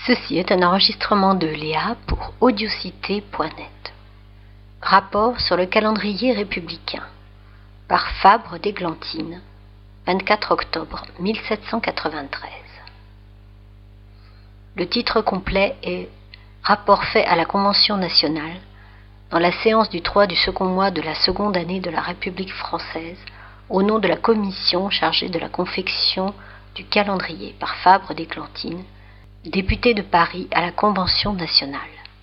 Ceci est un enregistrement de Léa pour audiocité.net. Rapport sur le calendrier républicain par Fabre d'Églantine, 24 octobre 1793. Le titre complet est Rapport fait à la Convention nationale dans la séance du 3 du second mois de la seconde année de la République française au nom de la commission chargée de la confection du calendrier par Fabre d'Églantine, député de Paris à la Convention nationale.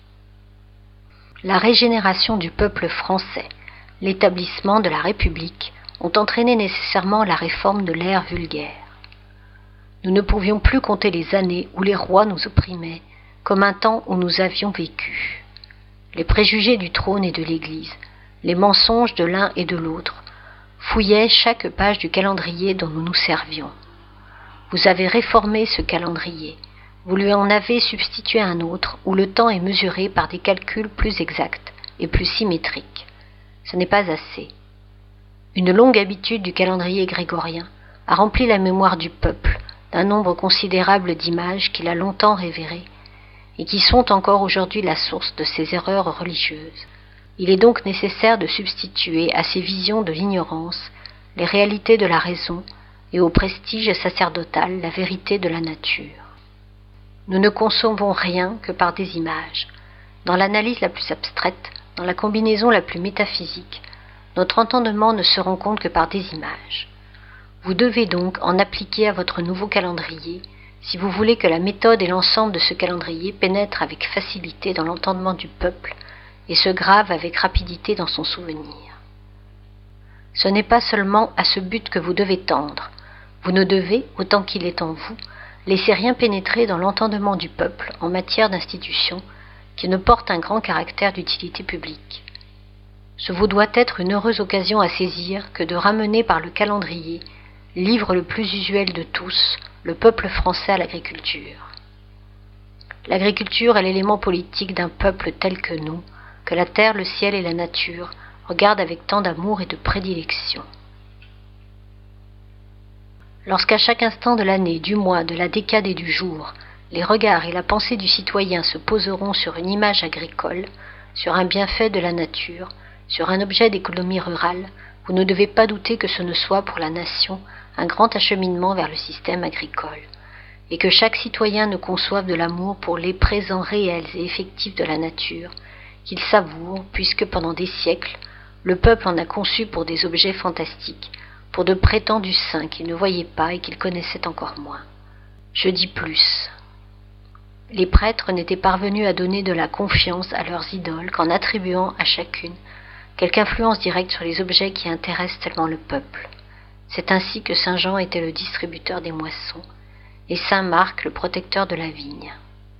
La régénération du peuple français, l'établissement de la République ont entraîné nécessairement la réforme de l'ère vulgaire. Nous ne pouvions plus compter les années où les rois nous opprimaient, comme un temps où nous avions vécu. Les préjugés du trône et de l'Église, les mensonges de l'un et de l'autre, fouillaient chaque page du calendrier dont nous nous servions. Vous avez réformé ce calendrier. Vous lui en avez substitué un autre où le temps est mesuré par des calculs plus exacts et plus symétriques. Ce n'est pas assez. Une longue habitude du calendrier grégorien a rempli la mémoire du peuple d'un nombre considérable d'images qu'il a longtemps révérées et qui sont encore aujourd'hui la source de ses erreurs religieuses. Il est donc nécessaire de substituer à ces visions de l'ignorance les réalités de la raison et au prestige sacerdotal la vérité de la nature. Nous ne concevons rien que par des images. Dans l'analyse la plus abstraite, dans la combinaison la plus métaphysique, notre entendement ne se rend compte que par des images. Vous devez donc en appliquer à votre nouveau calendrier si vous voulez que la méthode et l'ensemble de ce calendrier pénètrent avec facilité dans l'entendement du peuple et se gravent avec rapidité dans son souvenir. Ce n'est pas seulement à ce but que vous devez tendre. Vous ne devez, autant qu'il est en vous, laissez rien pénétrer dans l'entendement du peuple en matière d'institution qui ne porte un grand caractère d'utilité publique. Ce vous doit être une heureuse occasion à saisir que de ramener par le calendrier, livre le plus usuel de tous, le peuple français à l'agriculture. L'agriculture est l'élément politique d'un peuple tel que nous, que la terre, le ciel et la nature regardent avec tant d'amour et de prédilection. Lorsqu'à chaque instant de l'année, du mois, de la décade et du jour, les regards et la pensée du citoyen se poseront sur une image agricole, sur un bienfait de la nature, sur un objet d'économie rurale, vous ne devez pas douter que ce ne soit pour la nation un grand acheminement vers le système agricole, et que chaque citoyen ne conçoive de l'amour pour les présents réels et effectifs de la nature, qu'il savoure, puisque pendant des siècles, le peuple en a conçu pour des objets fantastiques, pour de prétendus saints qu'il ne voyait pas et qu'il connaissait encore moins. Je dis plus. Les prêtres n'étaient parvenus à donner de la confiance à leurs idoles qu'en attribuant à chacune quelque influence directe sur les objets qui intéressent tellement le peuple. C'est ainsi que Saint Jean était le distributeur des moissons et Saint Marc le protecteur de la vigne.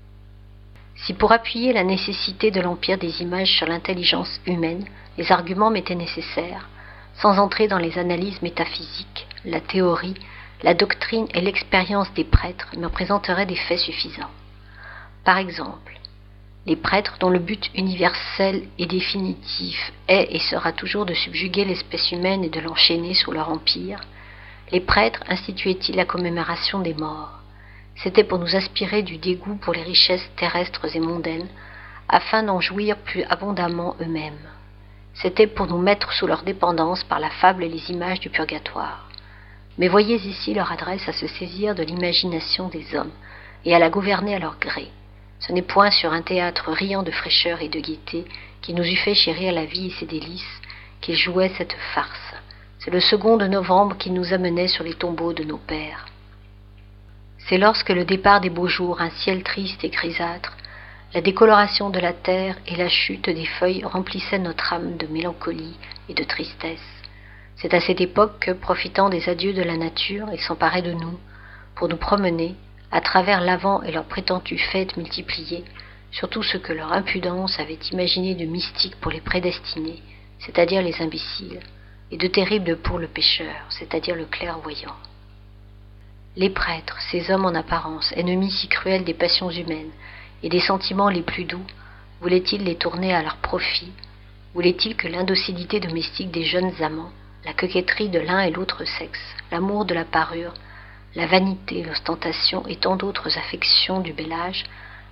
Si pour appuyer la nécessité de l'empire des images sur l'intelligence humaine, les arguments m'étaient nécessaires, sans entrer dans les analyses métaphysiques, la théorie, la doctrine et l'expérience des prêtres me présenteraient des faits suffisants. Par exemple, les prêtres dont le but universel et définitif est et sera toujours de subjuguer l'espèce humaine et de l'enchaîner sous leur empire, les prêtres instituaient-ils la commémoration des morts. C'était pour nous inspirer du dégoût pour les richesses terrestres et mondaines, afin d'en jouir plus abondamment eux-mêmes. C'était pour nous mettre sous leur dépendance par la fable et les images du purgatoire. Mais voyez ici leur adresse à se saisir de l'imagination des hommes et à la gouverner à leur gré. Ce n'est point sur un théâtre riant de fraîcheur et de gaieté qui nous eût fait chérir la vie et ses délices qu'ils jouaient cette farce. C'est le 2 novembre qu'ils nous amenaient sur les tombeaux de nos pères. C'est lorsque le départ des beaux jours, un ciel triste et grisâtre, la décoloration de la terre et la chute des feuilles remplissaient notre âme de mélancolie et de tristesse. C'est à cette époque que, profitant des adieux de la nature, ils s'emparaient de nous, pour nous promener, à travers l'avant et leurs prétendues fêtes multipliées, sur tout ce que leur impudence avait imaginé de mystique pour les prédestinés, c'est-à-dire les imbéciles, et de terrible pour le pécheur, c'est-à-dire le clairvoyant. Les prêtres, ces hommes en apparence, ennemis si cruels des passions humaines et des sentiments les plus doux, voulaient-ils les tourner à leur profit? Voulaient-ils que l'indocilité domestique des jeunes amants, la coquetterie de l'un et l'autre sexe, l'amour de la parure, la vanité, l'ostentation et tant d'autres affections du bel âge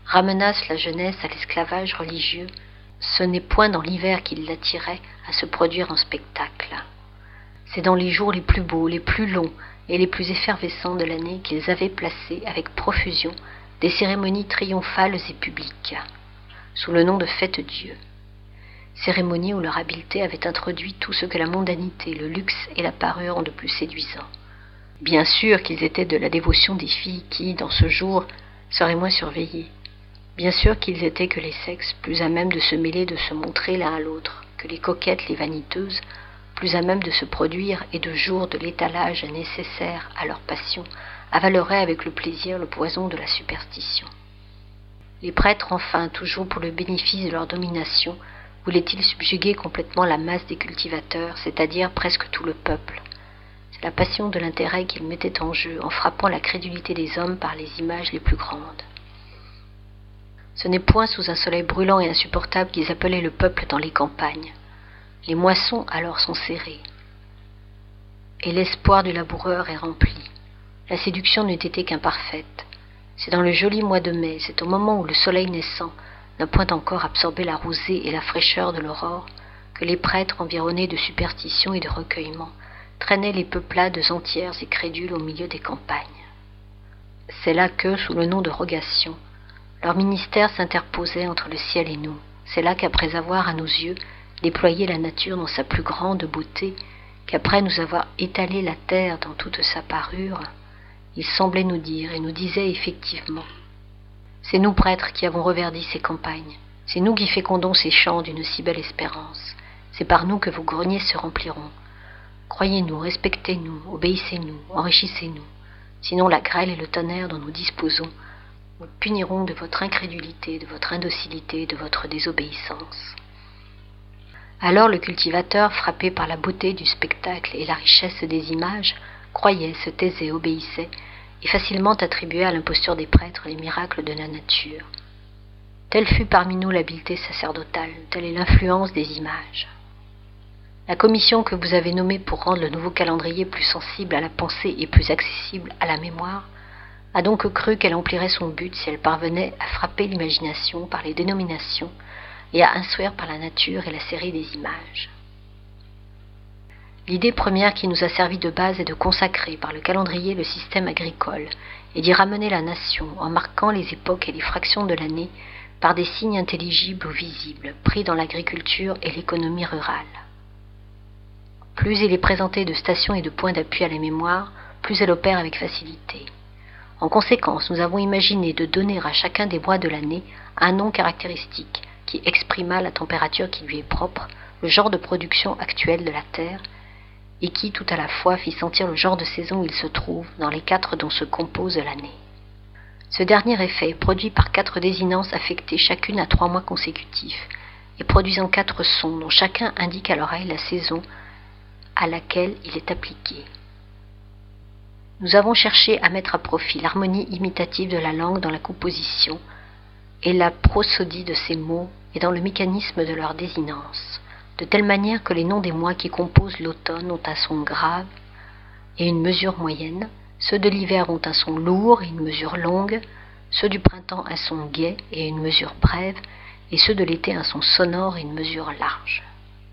ramenassent la jeunesse à l'esclavage religieux, ce n'est point dans l'hiver qu'ils l'attiraient à se produire en spectacle. C'est dans les jours les plus beaux, les plus longs et les plus effervescents de l'année qu'ils avaient placé avec profusion des cérémonies triomphales et publiques, sous le nom de fête-dieu. Cérémonies où leur habileté avait introduit tout ce que la mondanité, le luxe et la parure ont de plus séduisant. Bien sûr qu'ils étaient de la dévotion des filles qui, dans ce jour, seraient moins surveillées. Bien sûr qu'ils étaient que les sexes, plus à même de se mêler, de se montrer l'un à l'autre, que les coquettes, les vaniteuses, plus à même de se produire et de jour de l'étalage nécessaire à leur passion, avaleraient avec le plaisir le poison de la superstition. Les prêtres, enfin, toujours pour le bénéfice de leur domination, voulaient-ils subjuguer complètement la masse des cultivateurs, c'est-à-dire presque tout le peuple. C'est la passion de l'intérêt qu'ils mettaient en jeu en frappant la crédulité des hommes par les images les plus grandes. Ce n'est point sous un soleil brûlant et insupportable qu'ils appelaient le peuple dans les campagnes. Les moissons alors sont serrées, et l'espoir du laboureur est rempli. La séduction n'eût été qu'imparfaite. C'est dans le joli mois de mai, c'est au moment où le soleil naissant n'a point encore absorbé la rosée et la fraîcheur de l'aurore, que les prêtres, environnés de superstitions et de recueillements, traînaient les peuplades entières et crédules au milieu des campagnes. C'est là que, sous le nom de rogation, leur ministère s'interposait entre le ciel et nous. C'est là qu'après avoir, à nos yeux, déployé la nature dans sa plus grande beauté, qu'après nous avoir étalé la terre dans toute sa parure, il semblait nous dire, et nous disait effectivement, « C'est nous prêtres qui avons reverdi ces campagnes, c'est nous qui fécondons ces champs d'une si belle espérance, c'est par nous que vos greniers se rempliront. Croyez-nous, respectez-nous, obéissez-nous, enrichissez-nous, sinon la grêle et le tonnerre dont nous disposons nous puniront de votre incrédulité, de votre indocilité, de votre désobéissance. » Alors le cultivateur, frappé par la beauté du spectacle et la richesse des images, croyait, se taisait, obéissait, et facilement attribuait à l'imposture des prêtres les miracles de la nature. Telle fut parmi nous l'habileté sacerdotale, telle est l'influence des images. La commission que vous avez nommée pour rendre le nouveau calendrier plus sensible à la pensée et plus accessible à la mémoire a donc cru qu'elle emplirait son but si elle parvenait à frapper l'imagination par les dénominations et à instruire par la nature et la série des images. L'idée première qui nous a servi de base est de consacrer par le calendrier le système agricole et d'y ramener la nation en marquant les époques et les fractions de l'année par des signes intelligibles ou visibles pris dans l'agriculture et l'économie rurale. Plus il est présenté de stations et de points d'appui à la mémoire, plus elle opère avec facilité. En conséquence, nous avons imaginé de donner à chacun des mois de l'année un nom caractéristique qui exprimât la température qui lui est propre, le genre de production actuel de la terre, et qui tout à la fois fit sentir le genre de saison où il se trouve dans les 4 dont se compose l'année. Ce dernier effet est produit par 4 désinences affectées chacune à 3 mois consécutifs, et produisant 4 sons dont chacun indique à l'oreille la saison à laquelle il est appliqué. Nous avons cherché à mettre à profit l'harmonie imitative de la langue dans la composition et la prosodie de ces mots et dans le mécanisme de leur désinence, de telle manière que les noms des mois qui composent l'automne ont un son grave et une mesure moyenne, ceux de l'hiver ont un son lourd et une mesure longue, ceux du printemps un son gai et une mesure brève, et ceux de l'été un son sonore et une mesure large.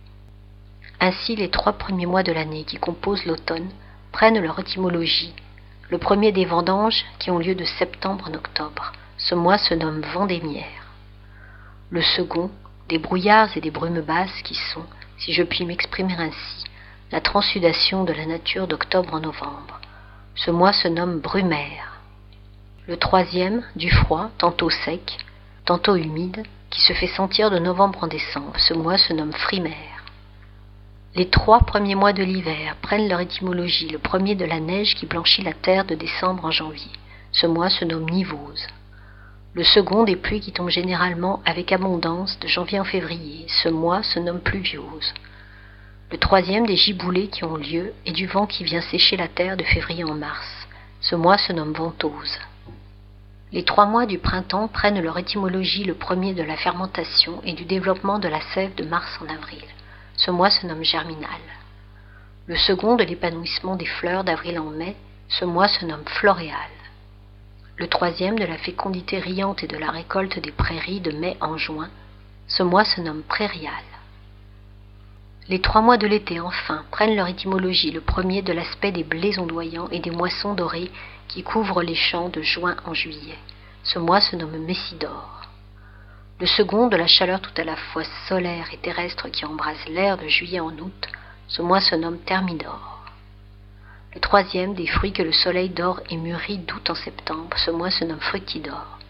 Ainsi, les 3 premiers mois de l'année qui composent l'automne prennent leur étymologie. Le premier des vendanges qui ont lieu de septembre en octobre. Ce mois se nomme vendémiaire. Le second, des brouillards et des brumes basses qui sont, si je puis m'exprimer ainsi, la transsudation de la nature d'octobre en novembre. Ce mois se nomme brumaire. Le troisième, du froid, tantôt sec, tantôt humide, qui se fait sentir de novembre en décembre. Ce mois se nomme frimaire. Les 3 premiers mois de l'hiver prennent leur étymologie. Le premier de la neige qui blanchit la terre de décembre en janvier. Ce mois se nomme nivose. Le second des pluies qui tombent généralement avec abondance de janvier en février. Ce mois se nomme pluviose. Le troisième des giboulées qui ont lieu et du vent qui vient sécher la terre de février en mars. Ce mois se nomme ventose. Les 3 mois du printemps prennent leur étymologie. Le premier de la fermentation et du développement de la sève de mars en avril. Ce mois se nomme germinal. Le second de l'épanouissement des fleurs d'avril en mai, ce mois se nomme floréal. Le troisième de la fécondité riante et de la récolte des prairies de mai en juin. Ce mois se nomme prairial. Les 3 mois de l'été, enfin, prennent leur étymologie, le premier de l'aspect des blés ondoyants et des moissons dorées qui couvrent les champs de juin en juillet. Ce mois se nomme Messidor. Le second de la chaleur tout à la fois solaire et terrestre qui embrase l'air de juillet en août. Ce mois se nomme Thermidor. Le troisième des fruits que le soleil dore et mûrit d'août en septembre. Ce mois se nomme Fructidor.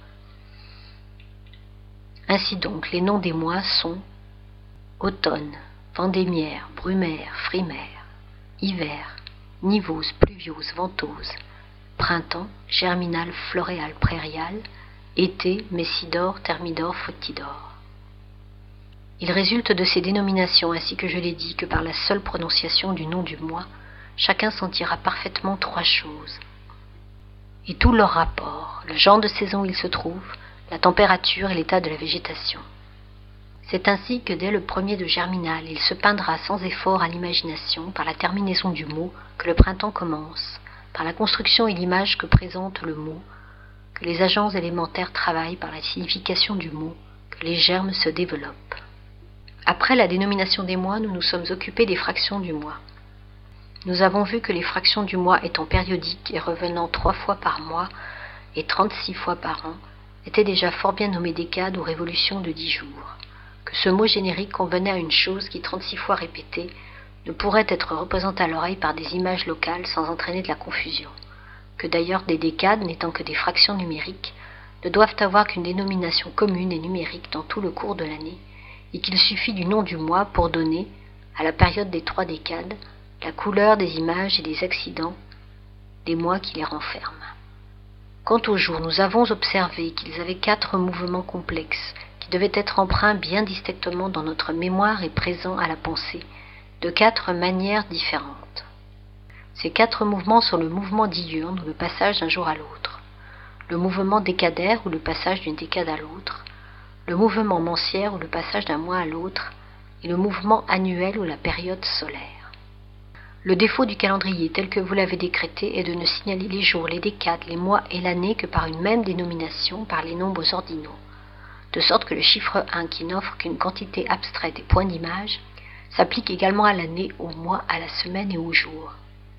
Ainsi donc, les noms des mois sont automne, vendémiaire, brumaire, frimaire, hiver, nivose, pluviose, ventose, printemps, germinal, floréal, prairial, été, messidor, thermidor, fructidor. Il résulte de ces dénominations, ainsi que je l'ai dit, que par la seule prononciation du nom du mois, chacun sentira parfaitement 3 choses. Et tout leur rapport, le genre de saison où il se trouve, la température et l'état de la végétation. C'est ainsi que dès le premier de germinal, il se peindra sans effort à l'imagination, par la terminaison du mot, que le printemps commence, par la construction et l'image que présente le mot, que les agents élémentaires travaillent par la signification du mot, que les germes se développent. Après la dénomination des mois, nous nous sommes occupés des fractions du mois. Nous avons vu que les fractions du mois étant périodiques et revenant 3 fois par mois et 36 fois par an, étaient déjà fort bien nommées décades ou révolutions de 10 jours. Que ce mot générique convenait à une chose qui, 36 fois répétée, ne pourrait être représentée à l'oreille par des images locales sans entraîner de la confusion. Que d'ailleurs des décades, n'étant que des fractions numériques, ne doivent avoir qu'une dénomination commune et numérique dans tout le cours de l'année, et qu'il suffit du nom du mois pour donner, à la période des 3 décades, la couleur des images et des accidents des mois qui les renferment. Quant aux jours, nous avons observé qu'ils avaient 4 mouvements complexes, qui devaient être empreints bien distinctement dans notre mémoire et présents à la pensée, de 4 manières différentes. Ces 4 mouvements sont le mouvement diurne, ou le passage d'un jour à l'autre, le mouvement décadaire, ou le passage d'une décade à l'autre, le mouvement mensière, ou le passage d'un mois à l'autre, et le mouvement annuel, ou la période solaire. Le défaut du calendrier tel que vous l'avez décrété est de ne signaler les jours, les décades, les mois et l'année que par une même dénomination, par les nombres ordinaux, de sorte que le chiffre 1, qui n'offre qu'une quantité abstraite et point d'image, s'applique également à l'année, au mois, à la semaine et au jour.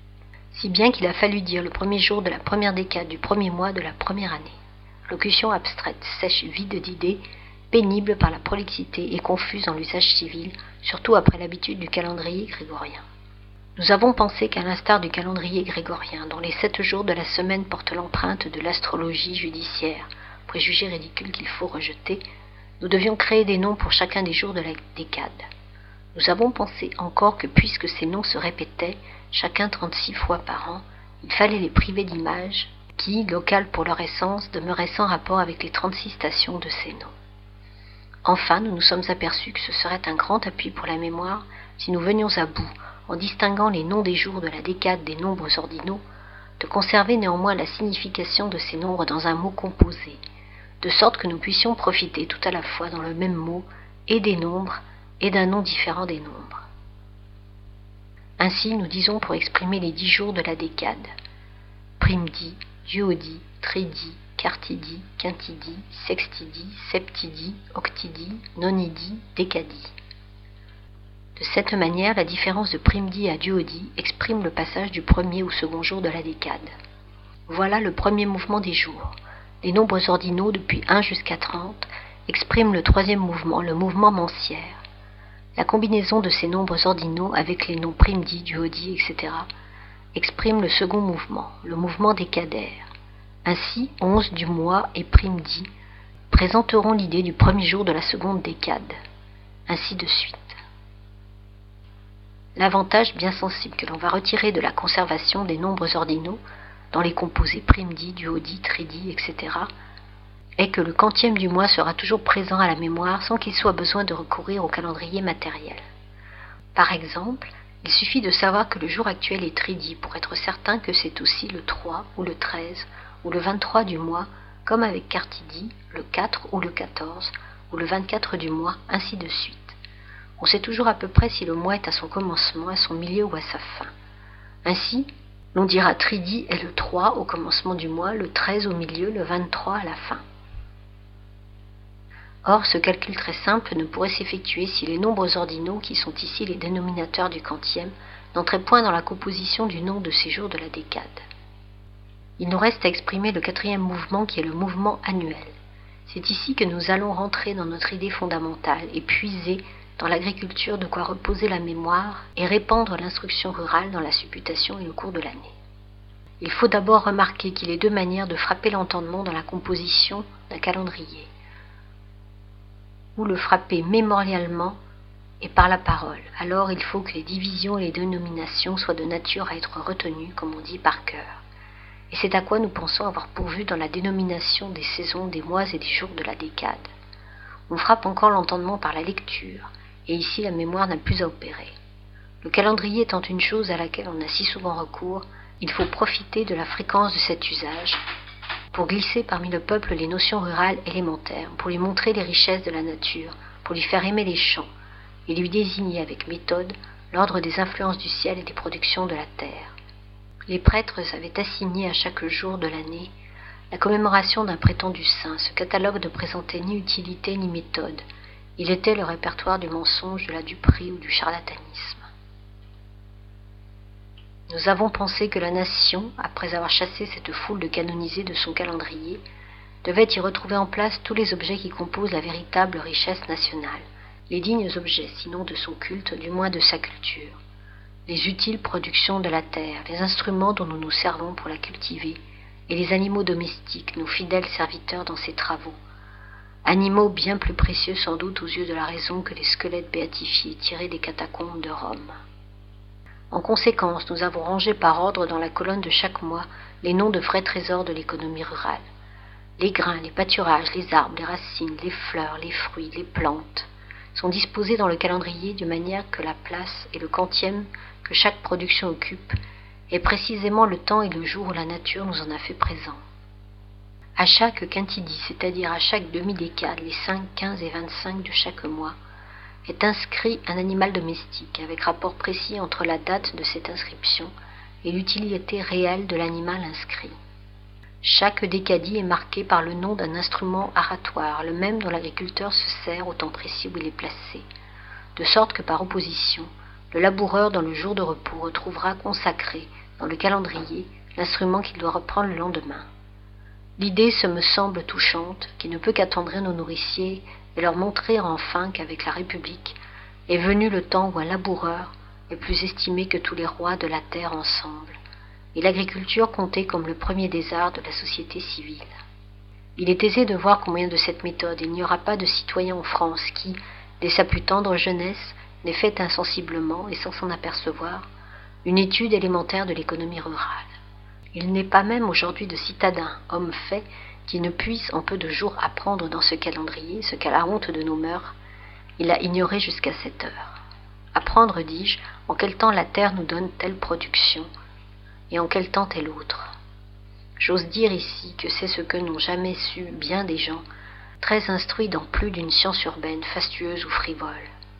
Si bien qu'il a fallu dire le premier jour de la première décade du premier mois de la première année. Locution abstraite, sèche, vide d'idées, pénible par la prolixité et confuse dans l'usage civil, surtout après l'habitude du calendrier grégorien. Nous avons pensé qu'à l'instar du calendrier grégorien, dont les 7 jours de la semaine portent l'empreinte de l'astrologie judiciaire, préjugé ridicule qu'il faut rejeter, nous devions créer des noms pour chacun des jours de la décade. Nous avons pensé encore que puisque ces noms se répétaient, chacun 36 fois par an, il fallait les priver d'images qui, locales pour leur essence, demeuraient sans rapport avec les 36 stations de ces noms. Enfin, nous nous sommes aperçus que ce serait un grand appui pour la mémoire si nous venions à bout, en distinguant les noms des jours de la décade des nombres ordinaux, de conserver néanmoins la signification de ces nombres dans un mot composé, de sorte que nous puissions profiter tout à la fois dans le même mot et des nombres et d'un nom différent des nombres. Ainsi, nous disons pour exprimer les 10 jours de la décade: primedi, duodie, tridie, quartidie, quintidie, sextidie, septidie, octidie, nonidie, décadie. De cette manière, la différence de primedie à duodie exprime le passage du premier ou second jour de la décade. Voilà le premier mouvement des jours. Les nombres ordinaux depuis 1 jusqu'à 30 expriment le troisième mouvement, le mouvement mensière. La combinaison de ces nombres ordinaux avec les noms primedie, duodie, etc. exprime le second mouvement, le mouvement décadaire. Ainsi, 11 du mois et primedie présenteront l'idée du premier jour de la seconde décade. Ainsi de suite. L'avantage bien sensible que l'on va retirer de la conservation des nombres ordinaux, dans les composés primedie, duodie, tridie, etc., est que le quantième du mois sera toujours présent à la mémoire sans qu'il soit besoin de recourir au calendrier matériel. Par exemple, il suffit de savoir que le jour actuel est tridie pour être certain que c'est aussi le 3 ou le 13 ou le 23 du mois, comme avec quartidie, le 4 ou le 14 ou le 24 du mois, ainsi de suite. On sait toujours à peu près si le mois est à son commencement, à son milieu ou à sa fin. Ainsi, L'on dira Tridi est le 3 au commencement du mois, le 13 au milieu, le 23 à la fin. Or, ce calcul très simple ne pourrait s'effectuer si les nombres ordinaux, qui sont ici les dénominateurs du quantième, n'entraient point dans la composition du nom de ces jours de la décade. Il nous reste à exprimer le quatrième mouvement qui est le mouvement annuel. C'est ici que nous allons rentrer dans notre idée fondamentale et puiser dans l'agriculture de quoi reposer la mémoire et répandre l'instruction rurale dans la supputation et le cours de l'année. Il faut d'abord remarquer qu'il est deux manières de frapper l'entendement dans la composition d'un calendrier, ou le frapper mémorialement et par la parole. Alors il faut que les divisions et les dénominations soient de nature à être retenues, comme on dit, par cœur. Et c'est à quoi nous pensons avoir pourvu dans la dénomination des saisons, des mois et des jours de la décade. On frappe encore l'entendement par la lecture, et ici la mémoire n'a plus à opérer. Le calendrier étant une chose à laquelle on a si souvent recours, il faut profiter de la fréquence de cet usage pour glisser parmi le peuple les notions rurales élémentaires, pour lui montrer les richesses de la nature, pour lui faire aimer les champs, et lui désigner avec méthode l'ordre des influences du ciel et des productions de la terre. Les prêtres avaient assigné à chaque jour de l'année la commémoration d'un prétendu saint. Ce catalogue ne présentait ni utilité ni méthode. Il était le répertoire du mensonge, de la duperie ou du charlatanisme. Nous avons pensé que la nation, après avoir chassé cette foule de canonisés de son calendrier, devait y retrouver en place tous les objets qui composent la véritable richesse nationale, les dignes objets, sinon de son culte, du moins de sa culture, les utiles productions de la terre, les instruments dont nous nous servons pour la cultiver, et les animaux domestiques, nos fidèles serviteurs dans ses travaux, animaux bien plus précieux sans doute aux yeux de la raison que les squelettes béatifiés tirés des catacombes de Rome. En conséquence, nous avons rangé par ordre dans la colonne de chaque mois les noms de vrais trésors de l'économie rurale. Les grains, les pâturages, les arbres, les racines, les fleurs, les fruits, les plantes sont disposés dans le calendrier de manière que la place et le quantième que chaque production occupe est précisément le temps et le jour où la nature nous en a fait présent. À chaque quintidie, c'est-à-dire à chaque demi-décade, les 5, 15 et 25 de chaque mois, est inscrit un animal domestique, avec rapport précis entre la date de cette inscription et l'utilité réelle de l'animal inscrit. Chaque décadie est marqué par le nom d'un instrument aratoire, le même dont l'agriculteur se sert au temps précis où il est placé, de sorte que par opposition, le laboureur dans le jour de repos retrouvera consacré dans le calendrier l'instrument qu'il doit reprendre le lendemain. L'idée se me semble touchante, qui ne peut qu'attendrir nos nourriciers et leur montrer enfin qu'avec la République est venu le temps où un laboureur est plus estimé que tous les rois de la terre ensemble, et l'agriculture comptée comme le premier des arts de la société civile. Il est aisé de voir qu'au moyen de cette méthode, il n'y aura pas de citoyen en France qui, dès sa plus tendre jeunesse, n'ait fait insensiblement, et sans s'en apercevoir, une étude élémentaire de l'économie rurale. Il n'est pas même aujourd'hui de citadin, homme fait, qui ne puisse en peu de jours apprendre dans ce calendrier ce qu'à la honte de nos mœurs, il a ignoré jusqu'à cette heure. Apprendre, dis-je, en quel temps la terre nous donne telle production, et en quel temps telle autre. J'ose dire ici que c'est ce que n'ont jamais su bien des gens, très instruits dans plus d'une science urbaine, fastueuse ou frivole.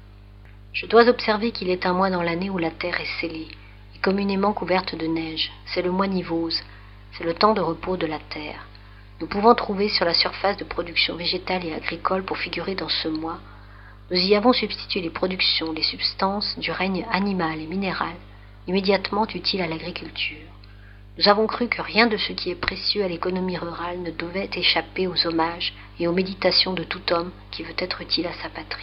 Je dois observer qu'il est un mois dans l'année où la terre est scellée, et communément couverte de neige. C'est le mois Nivose, c'est le temps de repos de la terre. Nous pouvons trouver sur la surface de production végétale et agricole pour figurer dans ce mois. Nous y avons substitué les productions, les substances du règne animal et minéral, immédiatement utiles à l'agriculture. Nous avons cru que rien de ce qui est précieux à l'économie rurale ne devait échapper aux hommages et aux méditations de tout homme qui veut être utile à sa patrie.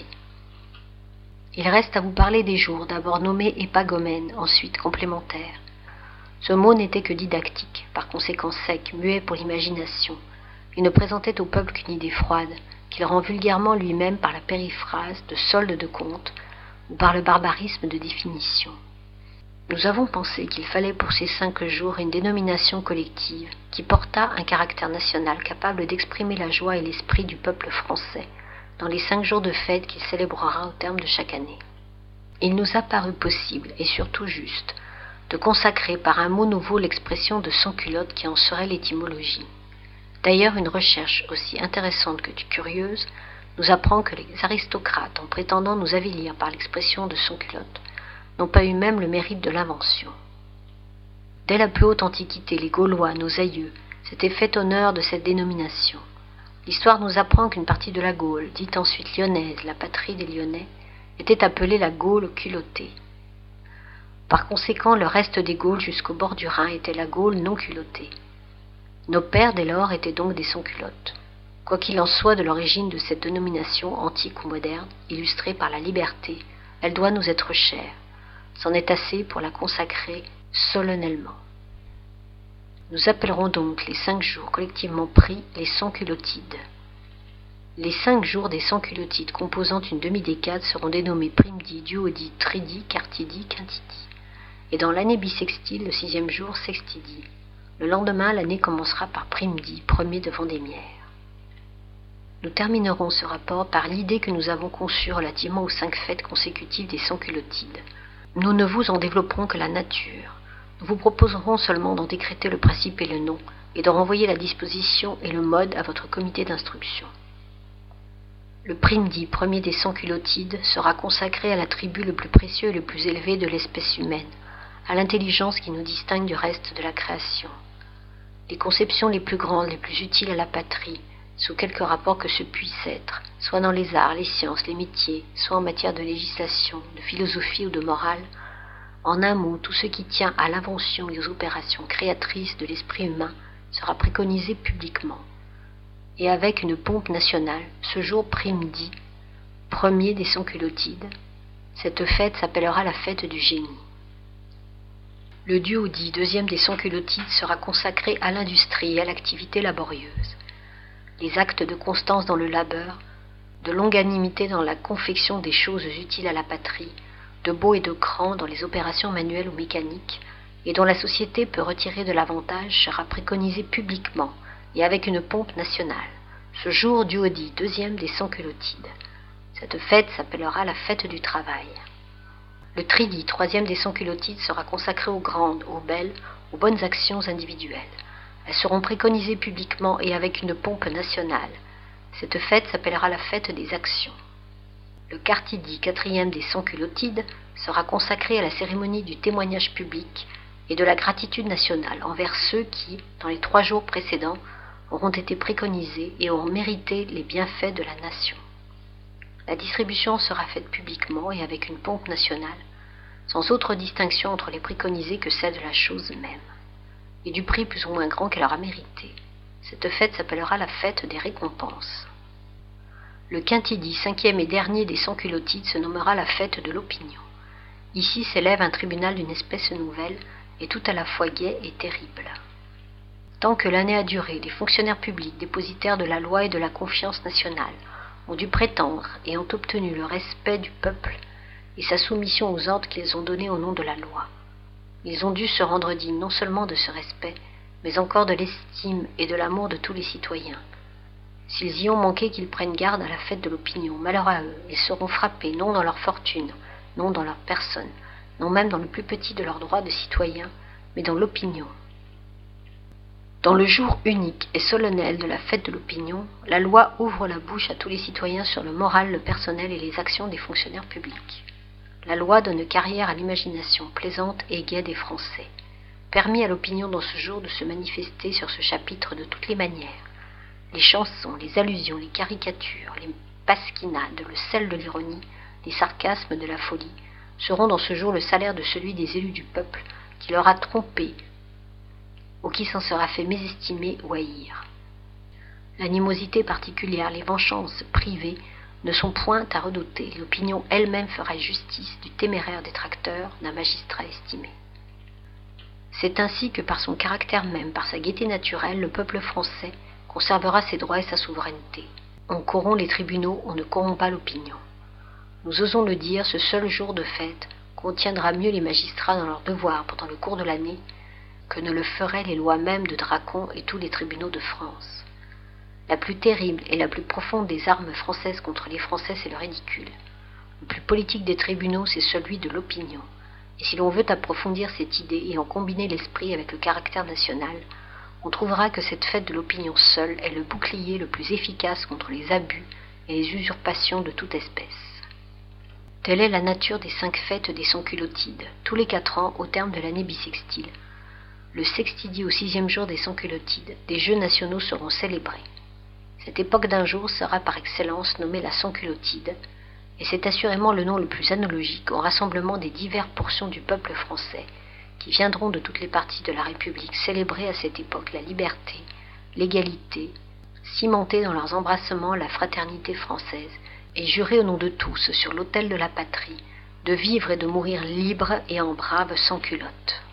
Il reste à vous parler des jours, d'abord nommés épagomènes, ensuite complémentaires. Ce mot n'était que didactique, par conséquent sec, muet pour l'imagination. Il ne présentait au peuple qu'une idée froide, qu'il rend vulgairement lui-même par la périphrase de solde de compte ou par le barbarisme de définition. Nous avons pensé qu'il fallait pour ces 5 jours une dénomination collective qui portât un caractère national capable d'exprimer la joie et l'esprit du peuple français dans les 5 jours de fête qu'il célébrera au terme de chaque année. Il nous a paru possible, et surtout juste, de consacrer par un mot nouveau l'expression de sans-culotte qui en serait l'étymologie. D'ailleurs, une recherche aussi intéressante que curieuse nous apprend que les aristocrates, en prétendant nous avilir par l'expression de sans-culotte, n'ont pas eu même le mérite de l'invention. Dès la plus haute antiquité, les Gaulois, nos aïeux, s'étaient fait honneur de cette dénomination. L'histoire nous apprend qu'une partie de la Gaule, dite ensuite lyonnaise, la patrie des Lyonnais, était appelée la Gaule culottée. Par conséquent, le reste des Gaules jusqu'au bord du Rhin était la Gaule non culottée. Nos pères, dès lors, étaient donc des sans-culottes. Quoi qu'il en soit de l'origine de cette dénomination, antique ou moderne, illustrée par la liberté, elle doit nous être chère. C'en est assez pour la consacrer solennellement. Nous appellerons donc les 5 jours collectivement pris les sans-culottides. Les 5 jours des sans-culottides composant une demi-décade seront dénommés primedis, duodis, tridis, quartidis, quintidis. Et dans l'année bissextile, le 6e jour, sextidis. Le lendemain, l'année commencera par primedis, premier de Vendémiaire. Nous terminerons ce rapport par l'idée que nous avons conçue relativement aux 5 fêtes consécutives des sans-culottides. Nous ne vous en développerons que la nature. Nous vous proposerons seulement d'en décréter le principe et le nom, et d'en renvoyer la disposition et le mode à votre comité d'instruction. Le primedi, premier des sans-culottides, sera consacré à l'attribut le plus précieux et le plus élevé de l'espèce humaine, à l'intelligence qui nous distingue du reste de la création. Les conceptions les plus grandes, les plus utiles à la patrie, sous quelque rapport que ce puisse être, soit dans les arts, les sciences, les métiers, soit en matière de législation, de philosophie ou de morale, en un mot, tout ce qui tient à l'invention et aux opérations créatrices de l'esprit humain sera préconisé publiquement. Et avec une pompe nationale, ce jour primedi, premier des sans-culottides, cette fête s'appellera la fête du génie. Le duodie, deuxième des sans-culottides, sera consacré à l'industrie et à l'activité laborieuse. Les actes de constance dans le labeur, de longanimité dans la confection des choses utiles à la patrie, de beau et de cran dans les opérations manuelles ou mécaniques, et dont la société peut retirer de l'avantage, sera préconisé publiquement et avec une pompe nationale, ce jour duodie, deuxième des sans-culottides. Cette fête s'appellera la fête du travail. Le tridis, troisième des sans-culottides, sera consacré aux grandes, aux belles, aux bonnes actions individuelles. Elles seront préconisées publiquement et avec une pompe nationale. Cette fête s'appellera la fête des actions. Le quartidis, quatrième des sans-culottides, sera consacré à la cérémonie du témoignage public et de la gratitude nationale envers ceux qui, dans les 3 jours précédents, auront été préconisés et auront mérité les bienfaits de la nation. La distribution sera faite publiquement et avec une pompe nationale, sans autre distinction entre les préconisés que celle de la chose même, et du prix plus ou moins grand qu'elle aura mérité. Cette fête s'appellera la fête des récompenses. Le quintidis, cinquième et dernier des sans-culottides, se nommera la fête de l'opinion. Ici s'élève un tribunal d'une espèce nouvelle, et tout à la fois gai et terrible. Tant que l'année a duré, les fonctionnaires publics, dépositaires de la loi et de la confiance nationale, ont dû prétendre et ont obtenu le respect du peuple et sa soumission aux ordres qu'ils ont donnés au nom de la loi. Ils ont dû se rendre dignes non seulement de ce respect, mais encore de l'estime et de l'amour de tous les citoyens. S'ils y ont manqué, qu'ils prennent garde à la fête de l'opinion. Malheur à eux, ils seront frappés, non dans leur fortune, non dans leur personne, non même dans le plus petit de leurs droits de citoyens, mais dans l'opinion. Dans le jour unique et solennel de la fête de l'opinion, la loi ouvre la bouche à tous les citoyens sur le moral, le personnel et les actions des fonctionnaires publics. La loi donne carrière à l'imagination plaisante et gaie des Français. Permis à l'opinion dans ce jour de se manifester sur ce chapitre de toutes les manières. Les chansons, les allusions, les caricatures, les pasquinades, le sel de l'ironie, les sarcasmes de la folie, seront dans ce jour le salaire de celui des élus du peuple qui leur a trompé ou qui s'en sera fait mésestimer ou haïr. L'animosité particulière, les vengeances privées ne sont point à redouter. L'opinion elle-même fera justice du téméraire détracteur d'un magistrat estimé. C'est ainsi que par son caractère même, par sa gaieté naturelle, le peuple français conservera ses droits et sa souveraineté. On corrompt les tribunaux, on ne corrompt pas l'opinion. Nous osons le dire, ce seul jour de fête contiendra mieux les magistrats dans leurs devoirs pendant le cours de l'année que ne le feraient les lois mêmes de Dracon et tous les tribunaux de France. La plus terrible et la plus profonde des armes françaises contre les Français, c'est le ridicule. Le plus politique des tribunaux, c'est celui de l'opinion. Et si l'on veut approfondir cette idée et en combiner l'esprit avec le caractère national, on trouvera que cette fête de l'opinion seule est le bouclier le plus efficace contre les abus et les usurpations de toute espèce. Telle est la nature des 5 fêtes des sans-culottides, tous les 4 ans au terme de l'année bissextile. le sextidie au 6e jour des Sans-Culottides, des Jeux nationaux seront célébrés. Cette époque d'un jour sera par excellence nommée la Sans-Culottide, et c'est assurément le nom le plus analogique au rassemblement des diverses portions du peuple français qui viendront de toutes les parties de la République célébrer à cette époque la liberté, l'égalité, cimenter dans leurs embrassements la fraternité française et jurer au nom de tous sur l'autel de la patrie de vivre et de mourir libres et en braves sans-culottes.